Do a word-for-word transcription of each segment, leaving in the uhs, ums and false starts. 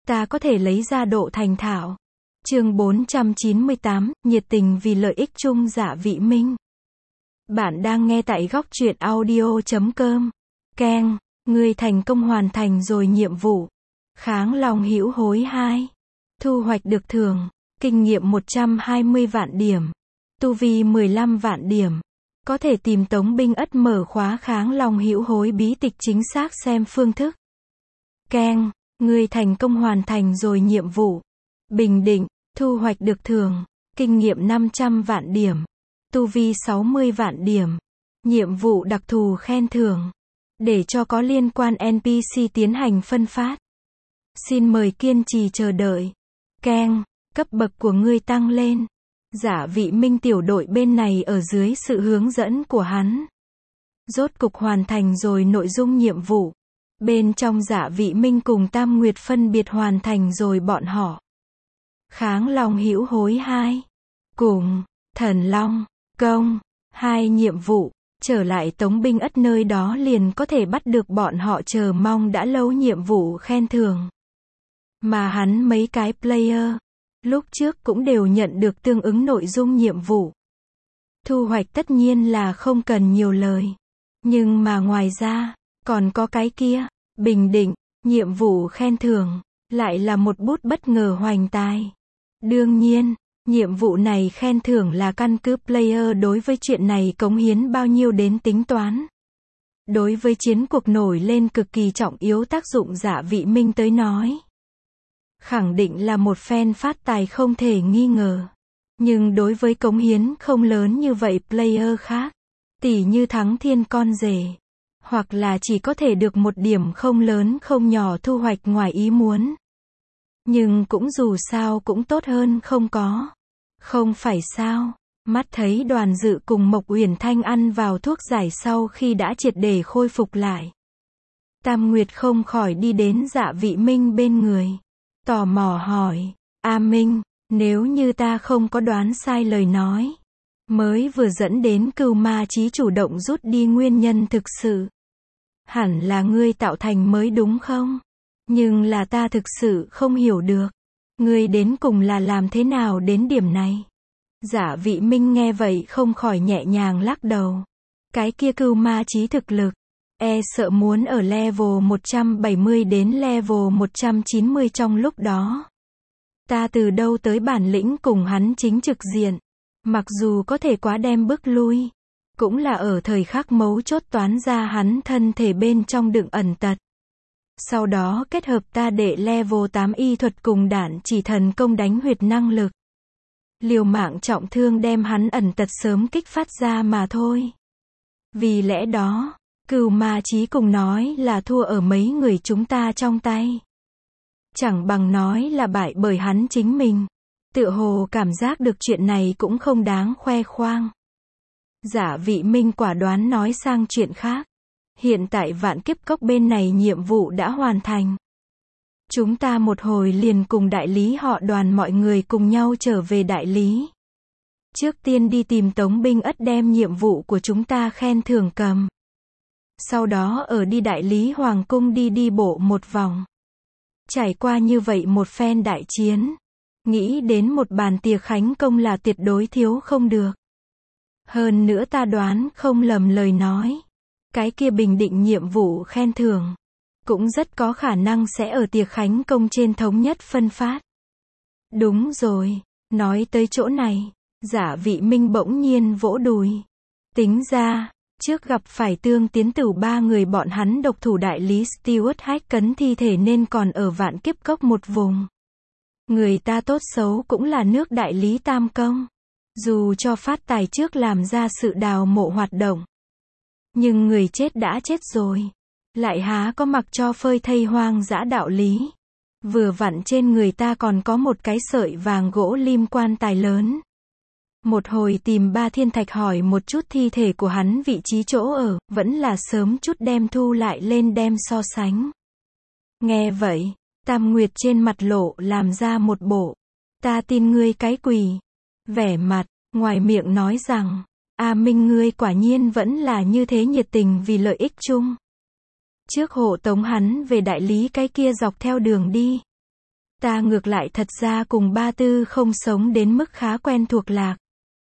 ta có thể lấy ra độ thành thạo. Chương bốn trăm chín mươi tám, nhiệt tình vì lợi ích chung Dạ Vị Minh. Bạn đang nghe tại góc truyện audio chấm com. Keng, ngươi thành công hoàn thành rồi nhiệm vụ. Kháng lòng hữu hối hai. Thu hoạch được thưởng, kinh nghiệm một trăm hai mươi vạn điểm. Tu vi mười lăm vạn điểm. Có thể tìm Tống Binh Ất mở khóa kháng lòng hữu hối bí tịch chính xác xem phương thức. Keng, ngươi thành công hoàn thành rồi nhiệm vụ. Bình định, thu hoạch được thưởng, kinh nghiệm năm trăm vạn điểm. Tu vi sáu mươi vạn điểm. Nhiệm vụ đặc thù khen thưởng. Để cho có liên quan en pê xê tiến hành phân phát. Xin mời kiên trì chờ đợi. Keng, cấp bậc của ngươi tăng lên. Dạ Vị Minh tiểu đội bên này ở dưới sự hướng dẫn của hắn. Rốt cục hoàn thành rồi nội dung nhiệm vụ. Bên trong Dạ Vị Minh cùng Tam Nguyệt phân biệt hoàn thành rồi bọn họ. Kháng lòng hữu hối hai. Cùng, Thần Long, Công, hai nhiệm vụ. Trở lại Tống Binh Ất nơi đó liền có thể bắt được bọn họ chờ mong đã lâu nhiệm vụ khen thưởng. Mà hắn mấy cái player, lúc trước cũng đều nhận được tương ứng nội dung nhiệm vụ. Thu hoạch tất nhiên là không cần nhiều lời. Nhưng mà ngoài ra, còn có cái kia, bình định, nhiệm vụ khen thưởng, lại là một bút bất ngờ hoành tài. Đương nhiên, nhiệm vụ này khen thưởng là căn cứ player đối với chuyện này cống hiến bao nhiêu đến tính toán. Đối với chiến cuộc nổi lên cực kỳ trọng yếu tác dụng Dạ Vị Minh tới nói. Khẳng định là một phen phát tài không thể nghi ngờ. Nhưng đối với cống hiến không lớn như vậy player khác, tỉ như thắng thiên con rể, hoặc là chỉ có thể được một điểm không lớn không nhỏ thu hoạch ngoài ý muốn. Nhưng cũng dù sao cũng tốt hơn không có. Không phải sao, mắt thấy Đoàn Dự cùng Mộc Uyển Thanh ăn vào thuốc giải sau khi đã triệt để khôi phục lại. Tam Nguyệt không khỏi đi đến Dạ Vị Minh bên người. Tò mò hỏi, A Minh, nếu như ta không có đoán sai lời nói, mới vừa dẫn đến Cưu Ma Chí chủ động rút đi nguyên nhân thực sự. Hẳn là ngươi tạo thành mới đúng không? Nhưng là ta thực sự không hiểu được. Ngươi đến cùng là làm thế nào đến điểm này? Dạ Vị Minh nghe vậy không khỏi nhẹ nhàng lắc đầu. Cái kia Cưu Ma Chí thực lực, e sợ muốn ở level một trăm bảy mươi đến level một trăm chín mươi trong lúc đó. Ta từ đâu tới bản lĩnh cùng hắn chính trực diện. Mặc dù có thể quá đem bước lui, cũng là ở thời khắc mấu chốt toán ra hắn thân thể bên trong đựng ẩn tật. Sau đó kết hợp ta đệ level tám y thuật cùng đạn chỉ thần công đánh huyệt năng lực. Liều mạng trọng thương đem hắn ẩn tật sớm kích phát ra mà thôi. Vì lẽ đó, Cưu Ma Chí cùng nói là thua ở mấy người chúng ta trong tay. Chẳng bằng nói là bại bởi hắn chính mình. Tựa hồ cảm giác được chuyện này cũng không đáng khoe khoang. Dạ Vị Minh quả đoán nói sang chuyện khác. Hiện tại Vạn Kiếp Cốc bên này nhiệm vụ đã hoàn thành. Chúng ta một hồi liền cùng đại lý họ Đoàn mọi người cùng nhau trở về đại lý. Trước tiên đi tìm Tống Binh Ất đem nhiệm vụ của chúng ta khen thưởng cầm. Sau đó ở đi đại lý Hoàng cung đi đi bộ một vòng. Trải qua như vậy một phen đại chiến. Nghĩ đến một bàn tiệc khánh công là tuyệt đối thiếu không được. Hơn nữa ta đoán không lầm lời nói. Cái kia bình định nhiệm vụ khen thưởng. Cũng rất có khả năng sẽ ở tiệc khánh công trên thống nhất phân phát. Đúng rồi, nói tới chỗ này, Dạ Vị Minh bỗng nhiên vỗ đùi. Tính ra, trước gặp phải Tương Tiến Tửu ba người bọn hắn độc thủ đại lý Stewart Hách cấn thi thể nên còn ở Vạn Kiếp Cốc một vùng. Người ta tốt xấu cũng là nước đại lý Tam Công. Dù cho phát tài trước làm ra sự đào mộ hoạt động. Nhưng người chết đã chết rồi. Lại há có mặc cho phơi thây hoang dã đạo lý. Vừa vặn trên người ta còn có một cái sợi vàng gỗ lim quan tài lớn. Một hồi tìm Ba Thiên Thạch hỏi một chút thi thể của hắn vị trí chỗ ở, vẫn là sớm chút đem thu lại lên đem so sánh. Nghe vậy, Tam Nguyệt trên mặt lộ làm ra một bộ. Ta tin ngươi cái quỷ. Vẻ mặt, ngoài miệng nói rằng, A Minh ngươi quả nhiên vẫn là như thế nhiệt tình vì lợi ích chung. Trước hộ tống hắn về đại lý cái kia dọc theo đường đi. Ta ngược lại thật ra cùng ba tư không sống đến mức khá quen thuộc lạc.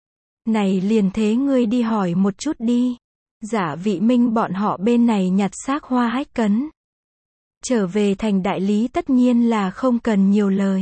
Này liền thế ngươi đi hỏi một chút đi. Giả Vị Minh bọn họ bên này nhặt xác Hoa Hách Cấn. Trở về thành đại lý tất nhiên là không cần nhiều lời.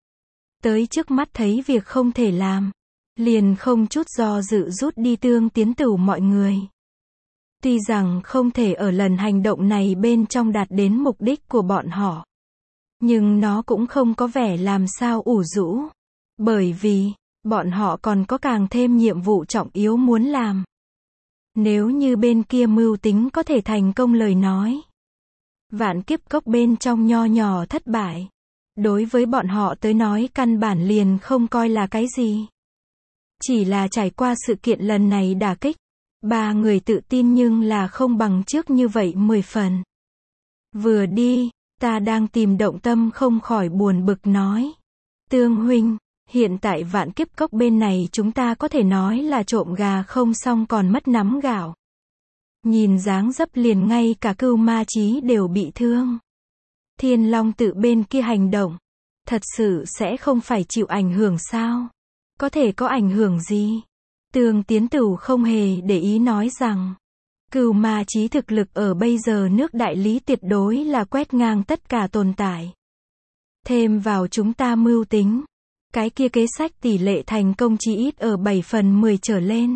Tới trước mắt thấy việc không thể làm. Liền không chút do dự rút đi Tương Tiến Tửu mọi người. Tuy rằng không thể ở lần hành động này bên trong đạt đến mục đích của bọn họ. Nhưng nó cũng không có vẻ làm sao ủ rũ. Bởi vì, bọn họ còn có càng thêm nhiệm vụ trọng yếu muốn làm. Nếu như bên kia mưu tính có thể thành công lời nói. Vạn Kiếp Cốc bên trong nho nhỏ thất bại. Đối với bọn họ tới nói căn bản liền không coi là cái gì. Chỉ là trải qua sự kiện lần này đả kích. Ba người tự tin nhưng là không bằng trước như vậy mười phần. Vừa đi, ta đang tìm Động Tâm không khỏi buồn bực nói. Tương huynh, hiện tại Vạn Kiếp Cốc bên này chúng ta có thể nói là trộm gà không xong còn mất nắm gạo. Nhìn dáng dấp liền ngay cả Cưu Ma Chí đều bị thương. Thiên Long Tự bên kia hành động, thật sự sẽ không phải chịu ảnh hưởng sao? Có thể có ảnh hưởng gì? Tương Tiến Tửu không hề để ý nói rằng, Cưu Ma Chí thực lực ở bây giờ nước đại lý tuyệt đối là quét ngang tất cả tồn tại. Thêm vào chúng ta mưu tính, cái kia kế sách tỷ lệ thành công chỉ ít ở bảy phần mười trở lên.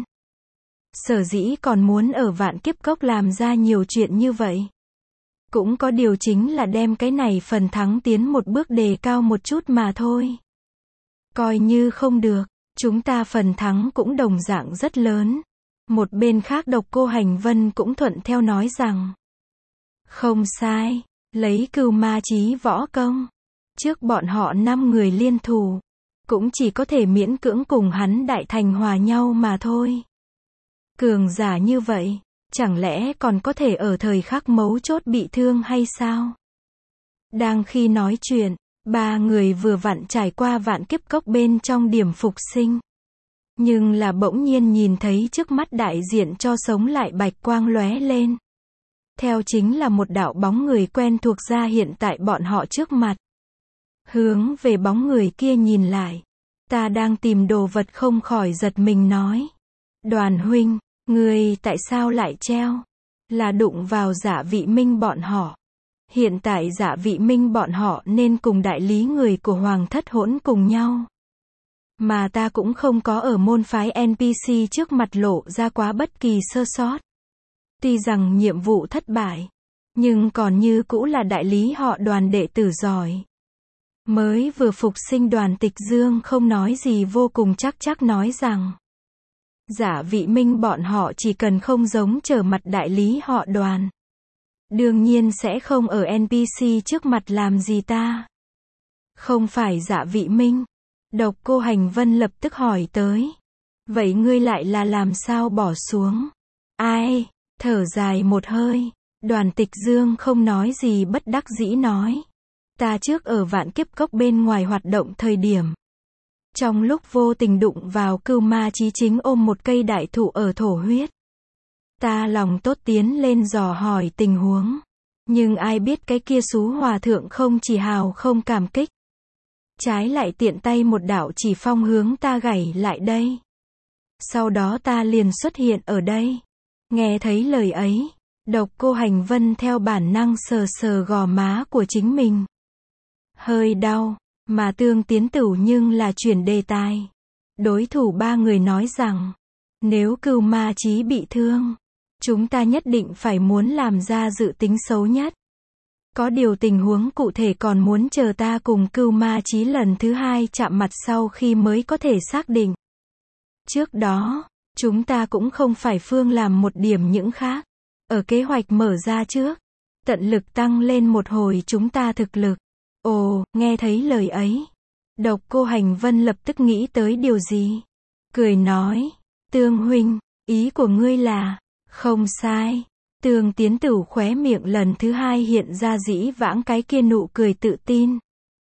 Sở dĩ còn muốn ở Vạn Kiếp Cốc làm ra nhiều chuyện như vậy. Cũng có điều chính là đem cái này phần thắng tiến một bước đề cao một chút mà thôi. Coi như không được, chúng ta phần thắng cũng đồng dạng rất lớn. Một bên khác Độc Cô Hành Vân cũng thuận theo nói rằng, không sai, lấy Cưu Ma Chí võ công. Trước bọn họ năm người liên thủ, cũng chỉ có thể miễn cưỡng cùng hắn đại thành hòa nhau mà thôi. Cường giả như vậy, chẳng lẽ còn có thể ở thời khắc mấu chốt bị thương hay sao? Đang khi nói chuyện, ba người vừa vặn trải qua Vạn Kiếp Cốc bên trong điểm phục sinh. Nhưng là bỗng nhiên nhìn thấy trước mắt đại diện cho sống lại bạch quang lóe lên. Theo chính là một đạo bóng người quen thuộc ra hiện tại bọn họ trước mặt. Hướng về bóng người kia nhìn lại. Ta đang tìm đồ vật không khỏi giật mình nói. Đoàn huynh, người tại sao lại treo? Là đụng vào Giả Vị Minh bọn họ. Hiện tại Giả Vị Minh bọn họ nên cùng đại lý người của Hoàng thất hỗn cùng nhau. Mà ta cũng không có ở môn phái en pê xê trước mặt lộ ra quá bất kỳ sơ sót. Tuy rằng nhiệm vụ thất bại, nhưng còn như cũ là đại lý họ Đoàn đệ tử giỏi. Mới vừa phục sinh Đoàn Tịch Dương không nói gì vô cùng chắc chắc nói rằng, Giả Vị Minh bọn họ chỉ cần không giống trở mặt đại lý họ Đoàn. Đương nhiên sẽ không ở en pê xê trước mặt làm gì ta. Không phải Giả Vị Minh. Độc Cô Hành Vân lập tức hỏi tới. Vậy ngươi lại là làm sao bỏ xuống? Ai? Thở dài một hơi. Đoàn Tịch Dương không nói gì bất đắc dĩ nói. Ta trước ở Vạn Kiếp Cốc bên ngoài hoạt động thời điểm. Trong lúc vô tình đụng vào Cưu Ma Chí chính ôm một cây đại thụ ở thổ huyết. Ta lòng tốt tiến lên dò hỏi tình huống. Nhưng ai biết cái kia xú hòa thượng không chỉ hào không cảm kích. Trái lại tiện tay một đạo chỉ phong hướng ta gảy lại đây. Sau đó ta liền xuất hiện ở đây. Nghe thấy lời ấy, Độc Cô Hành Vân theo bản năng sờ sờ gò má của chính mình. Hơi đau, mà Tương Tiến Tửu nhưng là chuyển đề tài. Đối thủ ba người nói rằng, nếu Cưu Ma Chí bị thương, chúng ta nhất định phải muốn làm ra dự tính xấu nhất. Có điều tình huống cụ thể còn muốn chờ ta cùng Cưu Ma Chí lần thứ hai chạm mặt sau khi mới có thể xác định. Trước đó, chúng ta cũng không phải phương làm một điểm những khác. Ở kế hoạch mở ra trước, tận lực tăng lên một hồi chúng ta thực lực. Ồ, nghe thấy lời ấy. Độc Cô Hành Vân lập tức nghĩ tới điều gì? Cười nói, Tương huynh, ý của ngươi là, không sai. Tương Tiến Tửu khóe miệng lần thứ hai hiện ra dĩ vãng cái kia nụ cười tự tin.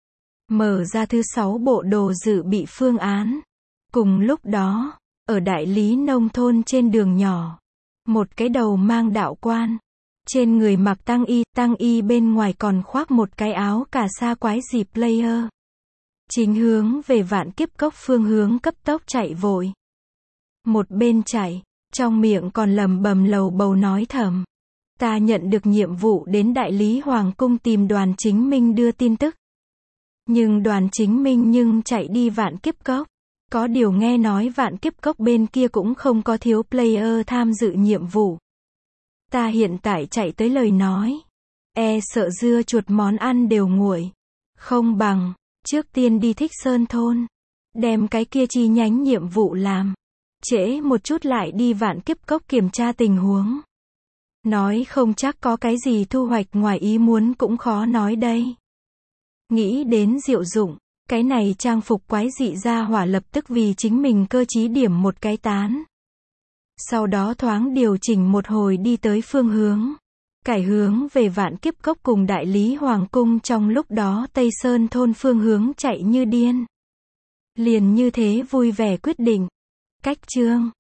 Mở ra thứ sáu bộ đồ dự bị phương án. Cùng lúc đó, ở đại lý nông thôn trên đường nhỏ, một cái đầu mang đạo quan, trên người mặc tăng y, tăng y bên ngoài còn khoác một cái áo cà sa quái dịp player. Chính hướng về Vạn Kiếp Cốc phương hướng cấp tốc chạy vội. Một bên chạy, trong miệng còn lầm bầm lầu bầu nói thầm. Ta nhận được nhiệm vụ đến Đại Lý Hoàng Cung tìm Đoàn Chính Minh đưa tin tức. Nhưng Đoàn Chính Minh nhưng chạy đi Vạn Kiếp Cốc. Có điều nghe nói Vạn Kiếp Cốc bên kia cũng không có thiếu player tham dự nhiệm vụ. Ta hiện tại chạy tới lời nói. E sợ dưa chuột món ăn đều nguội. Không bằng, trước tiên đi Thích Sơn Thôn. Đem cái kia chi nhánh nhiệm vụ làm. Trễ một chút lại đi Vạn Kiếp Cốc kiểm tra tình huống. Nói không chắc có cái gì thu hoạch ngoài ý muốn cũng khó nói đây. Nghĩ đến Diệu Dụng, cái này trang phục quái dị ra hỏa lập tức vì chính mình cơ trí điểm một cái tán. Sau đó thoáng điều chỉnh một hồi đi tới phương hướng. Cải hướng về Vạn Kiếp Cốc cùng Đại Lý Hoàng Cung, trong lúc đó Tây Sơn Thôn phương hướng chạy như điên. Liền như thế vui vẻ quyết định. Cách chương